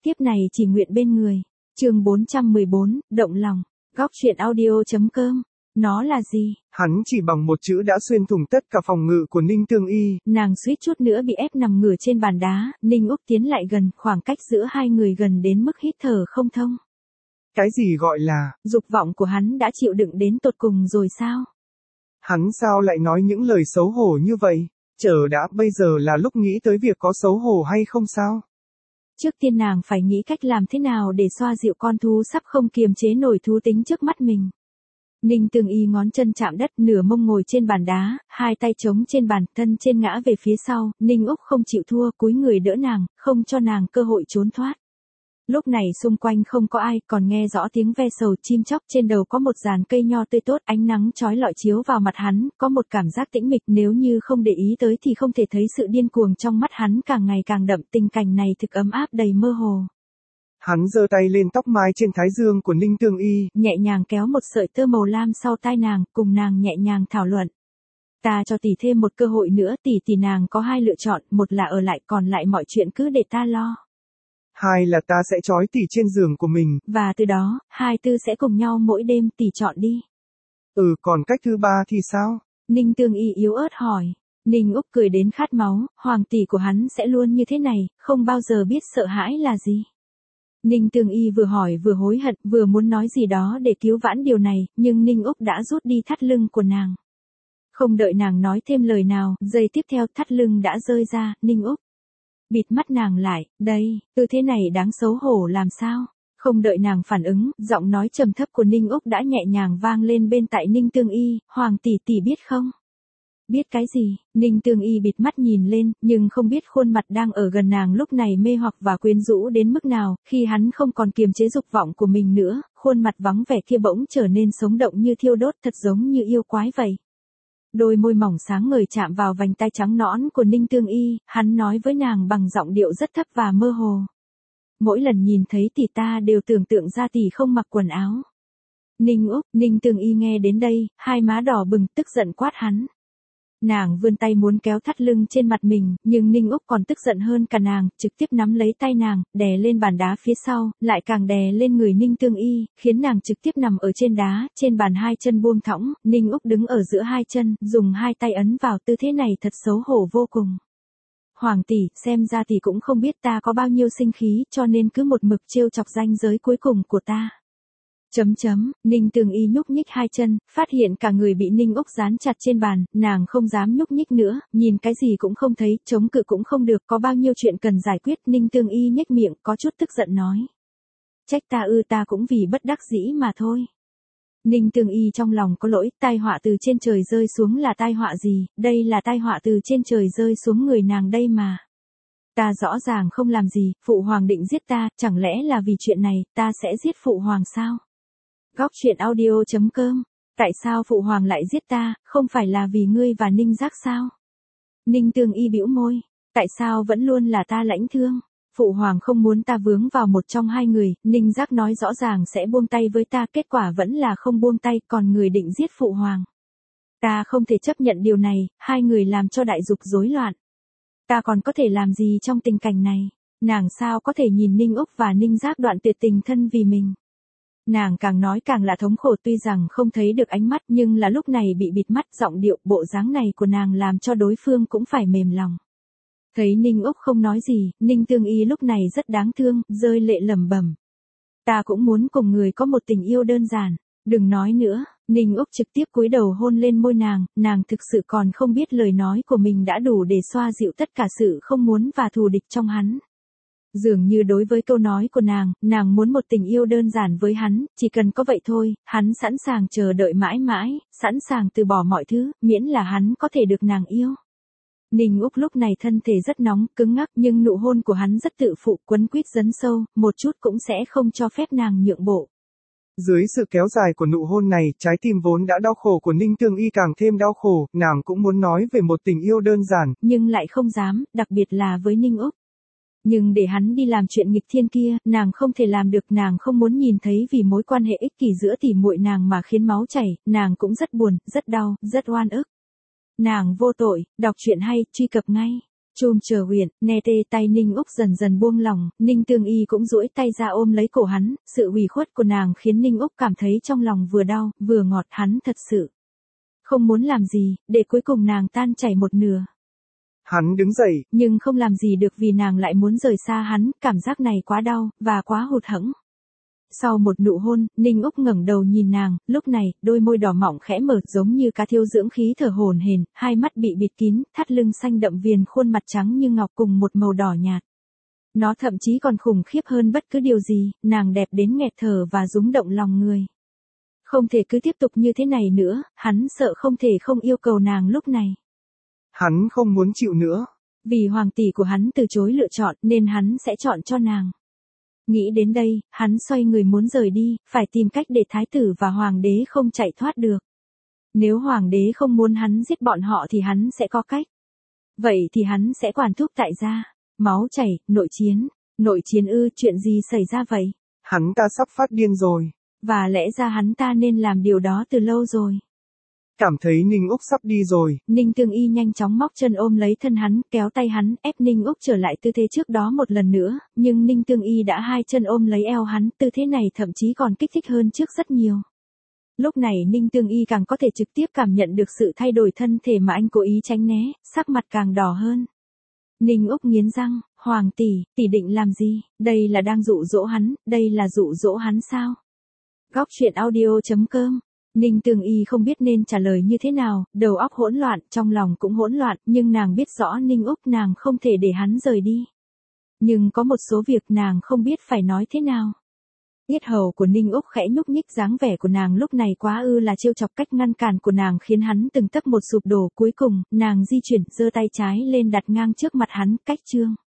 tiếp này chỉ nguyện bên người. Chương 414, động lòng. Góc truyện audio.com. Nó là gì? Hắn chỉ bằng một chữ đã xuyên thủng tất cả phòng ngự của Ninh Tương Y. Nàng suýt chút nữa bị ép nằm ngửa trên bàn đá, Ninh Úc tiến lại gần, khoảng cách giữa hai người gần đến mức hít thở không thông. Cái gì gọi là? Dục vọng của hắn đã chịu đựng đến tột cùng rồi sao? Hắn sao lại nói những lời xấu hổ như vậy? Chờ đã, bây giờ là lúc nghĩ tới việc có xấu hổ hay không sao? Trước tiên nàng phải nghĩ cách làm thế nào để xoa dịu con thú sắp không kiềm chế nổi thú tính trước mắt mình. Ninh Tương Y ngón chân chạm đất, nửa mông ngồi trên bàn đá, hai tay chống trên bàn, thân trên ngã về phía sau, Ninh Úc không chịu thua, cúi người đỡ nàng, không cho nàng cơ hội trốn thoát. Lúc này xung quanh không có ai, còn nghe rõ tiếng ve sầu chim chóc, trên đầu có một dàn cây nho tươi tốt, ánh nắng chói lọi chiếu vào mặt hắn, có một cảm giác tĩnh mịch, nếu như không để ý tới thì không thể thấy sự điên cuồng trong mắt hắn càng ngày càng đậm, tình cảnh này thực ấm áp đầy mơ hồ. Hắn giơ tay lên tóc mai trên thái dương của Ninh Tương Y, nhẹ nhàng kéo một sợi tơ màu lam sau tai nàng, cùng nàng nhẹ nhàng thảo luận. Ta cho tỷ thêm một cơ hội nữa, tỷ nàng có hai lựa chọn, một là ở lại, còn lại mọi chuyện cứ để ta lo. Hai là ta sẽ trói tỷ trên giường của mình. Và từ đó, hai tư sẽ cùng nhau mỗi đêm, tỷ chọn đi. Còn cách thứ ba thì sao? Ninh Tương Y yếu ớt hỏi. Ninh Úc cười đến khát máu, hoàng tỷ của hắn sẽ luôn như thế này, không bao giờ biết sợ hãi là gì. Ninh Tương Y vừa hỏi vừa hối hận, vừa muốn nói gì đó để cứu vãn điều này, nhưng Ninh Úc đã rút đi thắt lưng của nàng. Không đợi nàng nói thêm lời nào, giây tiếp theo thắt lưng đã rơi ra, Ninh Úc bịt mắt nàng lại, đây, tư thế này đáng xấu hổ làm sao? Không đợi nàng phản ứng, giọng nói trầm thấp của Ninh Úc đã nhẹ nhàng vang lên bên tai Ninh Tương Y, hoàng tỷ biết không? Biết cái gì? Ninh Tương Y bịt mắt nhìn lên, nhưng không biết khuôn mặt đang ở gần nàng lúc này mê hoặc và quyến rũ đến mức nào, khi hắn không còn kiềm chế dục vọng của mình nữa, khuôn mặt vắng vẻ kia bỗng trở nên sống động như thiêu đốt, thật giống như yêu quái vậy. Đôi môi mỏng sáng ngời chạm vào vành tai trắng nõn của Ninh Tương Y, hắn nói với nàng bằng giọng điệu rất thấp và mơ hồ. Mỗi lần nhìn thấy tỷ ta đều tưởng tượng ra tỷ không mặc quần áo. Ninh Tương Y nghe đến đây, hai má đỏ bừng, tức giận quát hắn. Nàng vươn tay muốn kéo thắt lưng trên mặt mình, nhưng Ninh Úc còn tức giận hơn cả nàng, trực tiếp nắm lấy tay nàng, đè lên bàn đá phía sau, lại càng đè lên người Ninh Tương Y, khiến nàng trực tiếp nằm ở trên đá, trên bàn hai chân buông thõng, Ninh Úc đứng ở giữa hai chân, dùng hai tay ấn vào, tư thế này thật xấu hổ vô cùng. Hoàng tỷ, xem ra tỷ cũng không biết ta có bao nhiêu sinh khí, cho nên cứ một mực trêu chọc ranh giới cuối cùng của ta. Ninh Tương Y nhúc nhích hai chân, phát hiện cả người bị Ninh Úc dán chặt trên bàn, nàng không dám nhúc nhích nữa, nhìn cái gì cũng không thấy, chống cự cũng không được, có bao nhiêu chuyện cần giải quyết, Ninh Tương Y nhếch miệng, có chút tức giận nói. Trách ta cũng vì bất đắc dĩ mà thôi. Ninh Tương Y trong lòng có lỗi, tai họa từ trên trời rơi xuống là tai họa gì, đây là tai họa từ trên trời rơi xuống người nàng đây mà. Ta rõ ràng không làm gì, phụ hoàng định giết ta, chẳng lẽ là vì chuyện này, ta sẽ giết phụ hoàng sao? Góc truyện audio.com. Tại sao phụ hoàng lại giết ta, không phải là vì ngươi và Ninh Giác sao? Ninh Tương Y bĩu môi. Tại sao vẫn luôn là ta lãnh thương? Phụ hoàng không muốn ta vướng vào một trong hai người, Ninh Giác nói rõ ràng sẽ buông tay với ta, kết quả vẫn là không buông tay, còn người định giết phụ hoàng. Ta không thể chấp nhận điều này, hai người làm cho đại dục rối loạn. Ta còn có thể làm gì trong tình cảnh này? Nàng sao có thể nhìn Ninh Úc và Ninh Giác đoạn tuyệt tình thân vì mình? Nàng càng nói càng là thống khổ, tuy rằng không thấy được ánh mắt, nhưng là lúc này bị bịt mắt, giọng điệu, bộ dáng này của nàng làm cho đối phương cũng phải mềm lòng. Thấy Ninh Úc không nói gì, Ninh Tương Y lúc này rất đáng thương, rơi lệ lẩm bẩm. Ta cũng muốn cùng người có một tình yêu đơn giản, đừng nói nữa. Ninh Úc trực tiếp cúi đầu hôn lên môi nàng thực sự còn không biết lời nói của mình đã đủ để xoa dịu tất cả sự không muốn và thù địch trong hắn. Dường như đối với câu nói của nàng muốn một tình yêu đơn giản với hắn, chỉ cần có vậy thôi, hắn sẵn sàng chờ đợi mãi mãi, sẵn sàng từ bỏ mọi thứ, miễn là hắn có thể được nàng yêu. Ninh Úc lúc này thân thể rất nóng, cứng ngắc, nhưng nụ hôn của hắn rất tự phụ, quấn quýt dấn sâu, một chút cũng sẽ không cho phép nàng nhượng bộ. Dưới sự kéo dài của nụ hôn này, trái tim vốn đã đau khổ của Ninh Tương Y càng thêm đau khổ, nàng cũng muốn nói về một tình yêu đơn giản, nhưng lại không dám, đặc biệt là với Ninh Úc. Nhưng để hắn đi làm chuyện nghịch thiên kia, nàng không thể làm được, nàng không muốn nhìn thấy vì mối quan hệ ích kỷ giữa tỷ muội nàng mà khiến máu chảy, nàng cũng rất buồn, rất đau, rất oan ức. Nàng vô tội, đọc truyện hay, truy cập ngay. Chum chờ huyện, nè tê tay Ninh Úc dần dần buông lỏng, Ninh Tương Y cũng duỗi tay ra ôm lấy cổ hắn, sự ủy khuất của nàng khiến Ninh Úc cảm thấy trong lòng vừa đau, vừa ngọt, hắn thật sự không muốn làm gì, để cuối cùng nàng tan chảy một nửa. Hắn đứng dậy, nhưng không làm gì được vì nàng lại muốn rời xa hắn, cảm giác này quá đau, và quá hụt hẫng. Sau một nụ hôn, Ninh Úc ngẩng đầu nhìn nàng, lúc này, đôi môi đỏ mọng khẽ mở giống như cá thiêu dưỡng khí thở hổn hển, hai mắt bị bịt kín, thắt lưng xanh đậm viền khuôn mặt trắng như ngọc cùng một màu đỏ nhạt. Nó thậm chí còn khủng khiếp hơn bất cứ điều gì, nàng đẹp đến nghẹt thở và rúng động lòng người. Không thể cứ tiếp tục như thế này nữa, hắn sợ không thể không yêu cầu nàng lúc này. Hắn không muốn chịu nữa. Vì hoàng tỷ của hắn từ chối lựa chọn nên hắn sẽ chọn cho nàng. Nghĩ đến đây, hắn xoay người muốn rời đi, phải tìm cách để thái tử và hoàng đế không chạy thoát được. Nếu hoàng đế không muốn hắn giết bọn họ thì hắn sẽ có cách. Vậy thì hắn sẽ quản thúc tại gia. Máu chảy, nội chiến. Nội chiến ư, chuyện gì xảy ra vậy? Hắn ta sắp phát điên rồi. Và lẽ ra hắn ta nên làm điều đó từ lâu rồi. Cảm thấy Ninh Úc sắp đi rồi. Ninh Tương Y nhanh chóng móc chân ôm lấy thân hắn, kéo tay hắn, ép Ninh Úc trở lại tư thế trước đó một lần nữa, nhưng Ninh Tương Y đã hai chân ôm lấy eo hắn, tư thế này thậm chí còn kích thích hơn trước rất nhiều. Lúc này Ninh Tương Y càng có thể trực tiếp cảm nhận được sự thay đổi thân thể mà anh cố ý tránh né, sắc mặt càng đỏ hơn. Ninh Úc nghiến răng, hoàng tỷ định làm gì? Đây là đang dụ dỗ hắn, đây là dụ dỗ hắn sao? Góc truyện audio.com. Ninh Tương Y không biết nên trả lời như thế nào, đầu óc hỗn loạn, trong lòng cũng hỗn loạn, nhưng nàng biết rõ Ninh Úc nàng không thể để hắn rời đi. Nhưng có một số việc nàng không biết phải nói thế nào. Yết hầu của Ninh Úc khẽ nhúc nhích, dáng vẻ của nàng lúc này quá ư là trêu chọc, cách ngăn cản của nàng khiến hắn từng tấc một sụp đổ, cuối cùng, nàng di chuyển, giơ tay trái lên đặt ngang trước mặt hắn, cách chương.